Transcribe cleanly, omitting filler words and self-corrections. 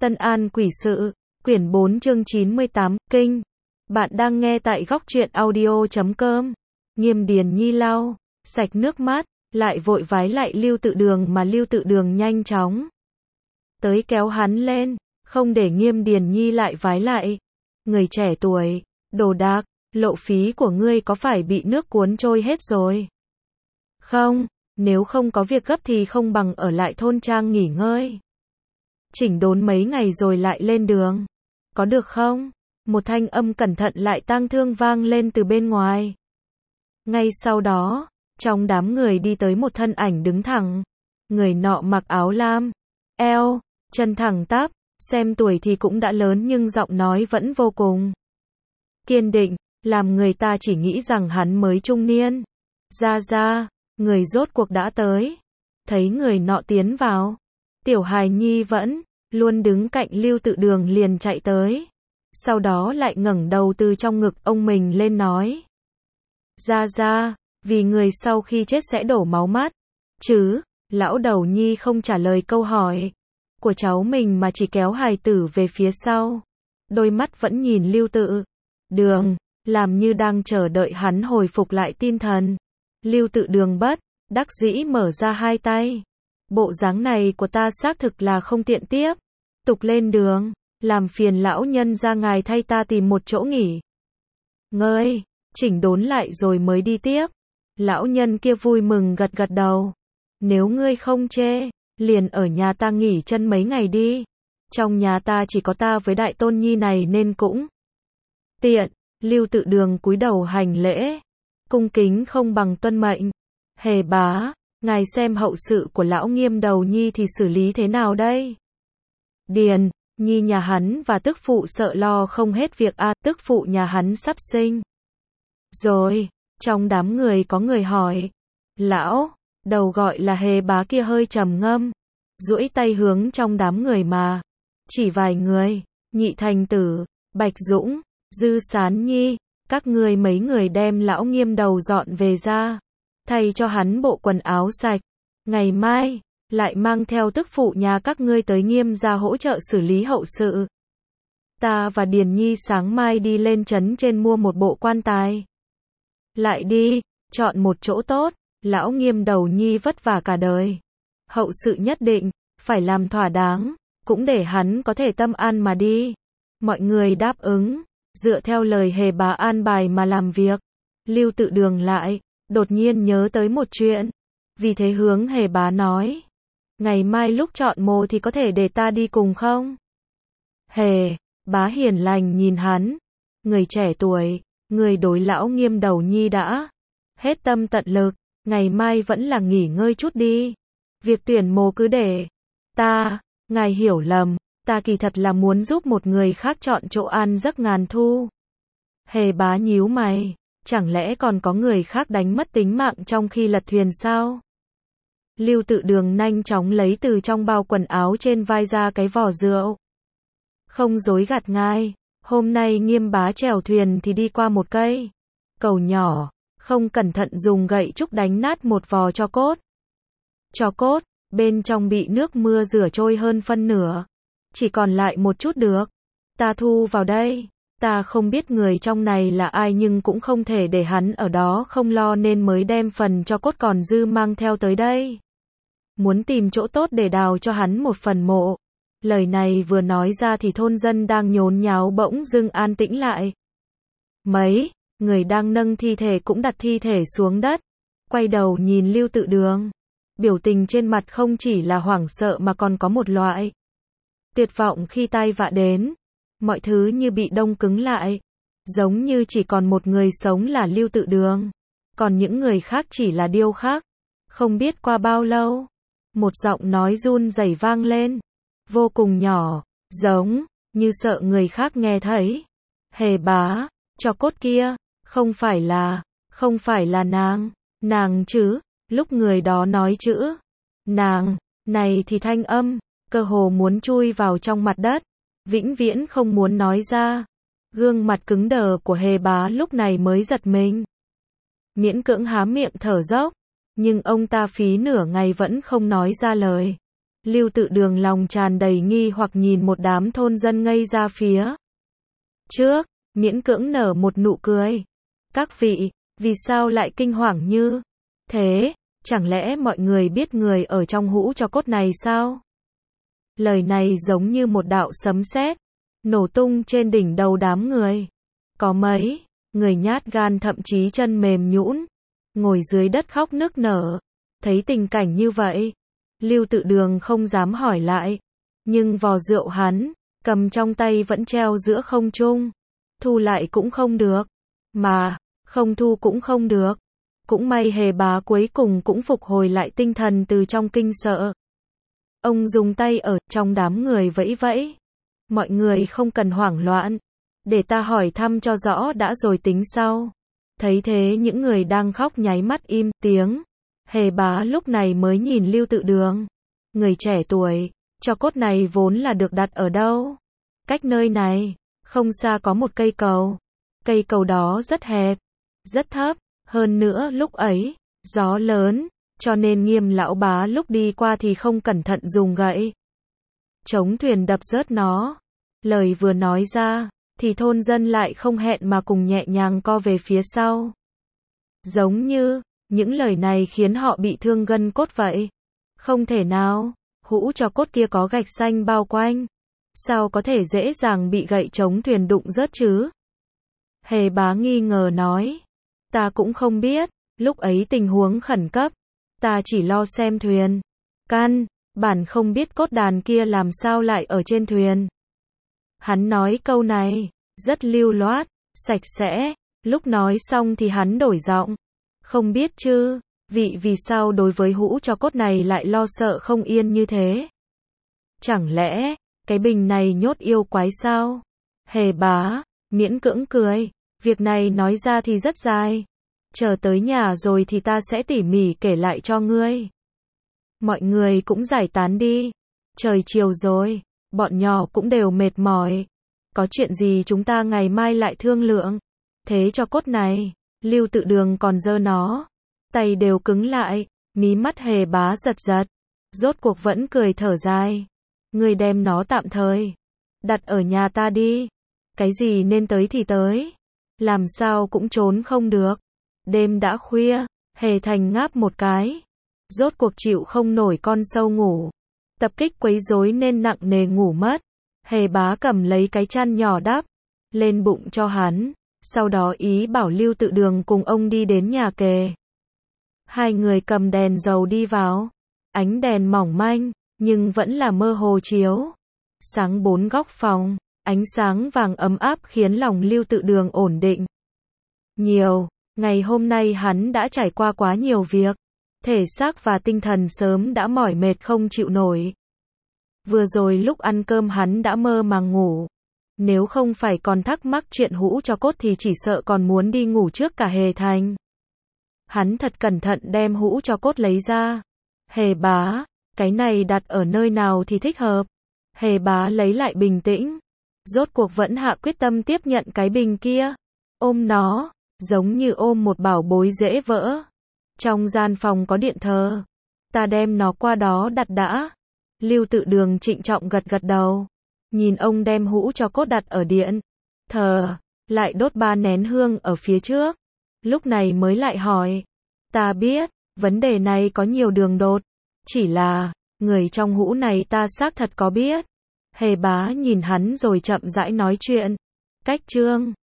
Tân An Quỷ Sự, quyển 4 chương 98, Kinh. Bạn đang nghe tại góc truyện audio.com. Nghiêm Điền Nhi lau sạch nước mắt, lại vội vái lại Lưu Tự Đường mà Lưu Tự Đường nhanh chóng tới kéo hắn lên, không để Nghiêm Điền Nhi lại vái lại. Người trẻ tuổi, đồ đạc, lộ phí của ngươi có phải bị nước cuốn trôi hết rồi? Không, nếu không có việc gấp thì không bằng ở lại thôn trang nghỉ ngơi. Chỉnh đốn mấy ngày rồi lại lên đường. Có được không? Một thanh âm cẩn thận lại tang thương vang lên từ bên ngoài. Ngay sau đó, trong đám người đi tới một thân ảnh đứng thẳng. Người nọ mặc áo lam, eo, chân thẳng tắp, xem tuổi thì cũng đã lớn nhưng giọng nói vẫn vô cùng kiên định, làm người ta chỉ nghĩ rằng hắn mới trung niên. Ra, người rốt cuộc đã tới. Thấy người nọ tiến vào, Tiểu Hài Nhi vẫn luôn đứng cạnh Lưu Tự Đường liền chạy tới. Sau đó lại ngẩng đầu từ trong ngực ông mình lên nói. Ra, vì người sau khi chết sẽ đổ máu mắt. Chứ, lão đầu Nhi không trả lời câu hỏi của cháu mình mà chỉ kéo hài tử về phía sau. Đôi mắt vẫn nhìn Lưu Tự Đường, làm như đang chờ đợi hắn hồi phục lại tinh thần. Lưu Tự Đường bất đắc dĩ mở ra hai tay. Bộ dáng này của ta xác thực là không tiện tiếp tục lên đường, làm phiền lão nhân ra ngài thay ta tìm một chỗ nghỉ ngơi, chỉnh đốn lại rồi mới đi tiếp. Lão nhân kia vui mừng gật gật đầu. Nếu ngươi không chê, liền ở nhà ta nghỉ chân mấy ngày đi. Trong nhà ta chỉ có ta với đại tôn nhi này nên cũng tiện. Lưu Tự Đường cúi đầu hành lễ, cung kính không bằng tuân mệnh. Hề bá, ngài xem hậu sự của lão Nghiêm đầu nhi thì xử lý thế nào đây? Điền Nhi nhà hắn và tức phụ sợ lo không hết việc tức phụ nhà hắn sắp sinh rồi. Trong đám người có người hỏi. Lão đầu gọi là Hề bá kia hơi trầm ngâm, duỗi tay hướng trong đám người mà chỉ vài người. Nhị Thành Tử, Bạch Dũng, Dư Sán Nhi, các ngươi mấy người đem lão Nghiêm đầu dọn về ra, thay cho hắn bộ quần áo sạch. Ngày mai lại mang theo tức phụ nhà các ngươi tới Nghiêm gia hỗ trợ xử lý hậu sự. Ta và Điền Nhi sáng mai đi lên trấn trên mua một bộ quan tài. Lại đi, chọn một chỗ tốt, lão Nghiêm đầu nhi vất vả cả đời. Hậu sự nhất định phải làm thỏa đáng, cũng để hắn có thể tâm an mà đi. Mọi người đáp ứng, dựa theo lời Hề bá an bài mà làm việc. Lưu Tự Đường lại đột nhiên nhớ tới một chuyện, vì thế hướng Hề bá nói. Ngày mai lúc chọn mồ thì có thể để ta đi cùng không? Hề bá hiền lành nhìn hắn. Người trẻ tuổi, người đối lão Nghiêm đầu nhi đã hết tâm tận lực, ngày mai vẫn là nghỉ ngơi chút đi. Việc tuyển mồ cứ để ta, ngài hiểu lầm, ta kỳ thật là muốn giúp một người khác chọn chỗ an giấc ngàn thu. Hề bá nhíu mày, chẳng lẽ còn có người khác đánh mất tính mạng trong khi lật thuyền sao? Lưu Tự Đường nhanh chóng lấy từ trong bao quần áo trên vai ra cái vò rượu. Không dối gạt ngài, hôm nay Nghiêm bá chèo thuyền thì đi qua một cây cầu nhỏ, không cẩn thận dùng gậy trúc đánh nát một vò tro cốt. Tro cốt, bên trong bị nước mưa rửa trôi hơn phân nửa, chỉ còn lại một chút được. Ta thu vào đây, ta không biết người trong này là ai nhưng cũng không thể để hắn ở đó không lo nên mới đem phần tro cốt còn dư mang theo tới đây. Muốn tìm chỗ tốt để đào cho hắn một phần mộ. Lời này vừa nói ra thì thôn dân đang nhốn nháo bỗng dưng an tĩnh lại. Mấy người đang nâng thi thể cũng đặt thi thể xuống đất, quay đầu nhìn Lưu Tự Đường. Biểu tình trên mặt không chỉ là hoảng sợ mà còn có một loại tuyệt vọng khi tai vạ đến. Mọi thứ như bị đông cứng lại, giống như chỉ còn một người sống là Lưu Tự Đường, còn những người khác chỉ là điêu khắc. Không biết qua bao lâu, một giọng nói run rẩy vang lên, vô cùng nhỏ, giống như sợ người khác nghe thấy. Hề bá, tro cốt kia, không phải là nàng chứ? Lúc người đó nói chữ nàng này thì thanh âm cơ hồ muốn chui vào trong mặt đất, vĩnh viễn không muốn nói ra. Gương mặt cứng đờ của Hề bá lúc này mới giật mình, miễn cưỡng há miệng thở dốc, nhưng ông ta phí nửa ngày vẫn không nói ra lời. Lưu Tự Đường lòng tràn đầy nghi hoặc nhìn một đám thôn dân ngây ra phía trước, miễn cưỡng nở một nụ cười. Các vị, vì sao lại kinh hoàng như thế? Chẳng lẽ mọi người biết người ở trong hũ tro cốt này sao? Lời này giống như một đạo sấm sét, nổ tung trên đỉnh đầu đám người. Có mấy người nhát gan thậm chí chân mềm nhũn, ngồi dưới đất khóc nức nở. Thấy tình cảnh như vậy, Lưu Tự Đường không dám hỏi lại, nhưng vò rượu hắn cầm trong tay vẫn treo giữa không trung, thu lại cũng không được, mà không thu cũng không được. Cũng may Hề Bá cuối cùng cũng phục hồi lại tinh thần từ trong kinh sợ. Ông dùng tay ở trong đám người vẫy vẫy. Mọi người không cần hoảng loạn, để ta hỏi thăm cho rõ đã rồi tính sau. Thấy thế những người đang khóc nháy mắt im tiếng. Hề Bá lúc này mới nhìn Lưu Tự Đường. Người trẻ tuổi, tro cốt này vốn là được đặt ở đâu? Cách nơi này, không xa có một cây cầu. Cây cầu đó rất hẹp, rất thấp. Hơn nữa lúc ấy, gió lớn, cho nên Nghiêm lão bá lúc đi qua thì không cẩn thận dùng gậy chống thuyền đập rớt nó. Lời vừa nói ra, thì thôn dân lại không hẹn mà cùng nhẹ nhàng co về phía sau. Giống như, những lời này khiến họ bị thương gân cốt vậy. Không thể nào, hũ tro cốt kia có gạch xanh bao quanh. Sao có thể dễ dàng bị gậy chống thuyền đụng rớt chứ? Hề Bá nghi ngờ nói. Ta cũng không biết, lúc ấy tình huống khẩn cấp. Ta chỉ lo xem thuyền. Căn bản không biết cốt đàn kia làm sao lại ở trên thuyền. Hắn nói câu này rất lưu loát, sạch sẽ. Lúc nói xong thì hắn đổi giọng. Không biết chứ, vị vì sao đối với hũ tro cốt này lại lo sợ không yên như thế? Chẳng lẽ, cái bình này nhốt yêu quái sao? Hề Bá miễn cưỡng cười. Việc này nói ra thì rất dài. Chờ tới nhà rồi thì ta sẽ tỉ mỉ kể lại cho ngươi. Mọi người cũng giải tán đi. Trời chiều rồi, bọn nhỏ cũng đều mệt mỏi. Có chuyện gì chúng ta ngày mai lại thương lượng. Thế cho cốt này, Lưu Tự Đường còn giơ nó. Tay đều cứng lại, mí mắt Hề Bá giật giật. Rốt cuộc vẫn cười thở dài. Ngươi đem nó tạm thời đặt ở nhà ta đi. Cái gì nên tới thì tới. Làm sao cũng trốn không được. Đêm đã khuya, Hề Thành ngáp một cái. Rốt cuộc chịu không nổi con sâu ngủ. Tập kích quấy rối nên nặng nề ngủ mất. Hề Bá cầm lấy cái chăn nhỏ đắp lên bụng cho hắn. Sau đó ý bảo Lưu Tự Đường cùng ông đi đến nhà kề. Hai người cầm đèn dầu đi vào. Ánh đèn mỏng manh, nhưng vẫn là mơ hồ chiếu sáng bốn góc phòng. Ánh sáng vàng ấm áp khiến lòng Lưu Tự Đường ổn định nhiều. Ngày hôm nay hắn đã trải qua quá nhiều việc. Thể xác và tinh thần sớm đã mỏi mệt không chịu nổi. Vừa rồi lúc ăn cơm hắn đã mơ màng ngủ. Nếu không phải còn thắc mắc chuyện hũ tro cốt thì chỉ sợ còn muốn đi ngủ trước cả Hề Thành. Hắn thật cẩn thận đem hũ tro cốt lấy ra. Hề Bá, cái này đặt ở nơi nào thì thích hợp? Hề Bá lấy lại bình tĩnh. Rốt cuộc vẫn hạ quyết tâm tiếp nhận cái bình kia. Ôm nó, giống như ôm một bảo bối dễ vỡ. Trong gian phòng có điện thờ. Ta đem nó qua đó đặt đã. Lưu Tự Đường trịnh trọng gật gật đầu. Nhìn ông đem hũ tro cốt đặt ở điện thờ, lại đốt 3 nén hương ở phía trước. Lúc này mới lại hỏi. Ta biết, vấn đề này có nhiều đường đột. Chỉ là, người trong hũ này ta xác thật có biết. Hề Bá nhìn hắn rồi chậm rãi nói chuyện. Cách chương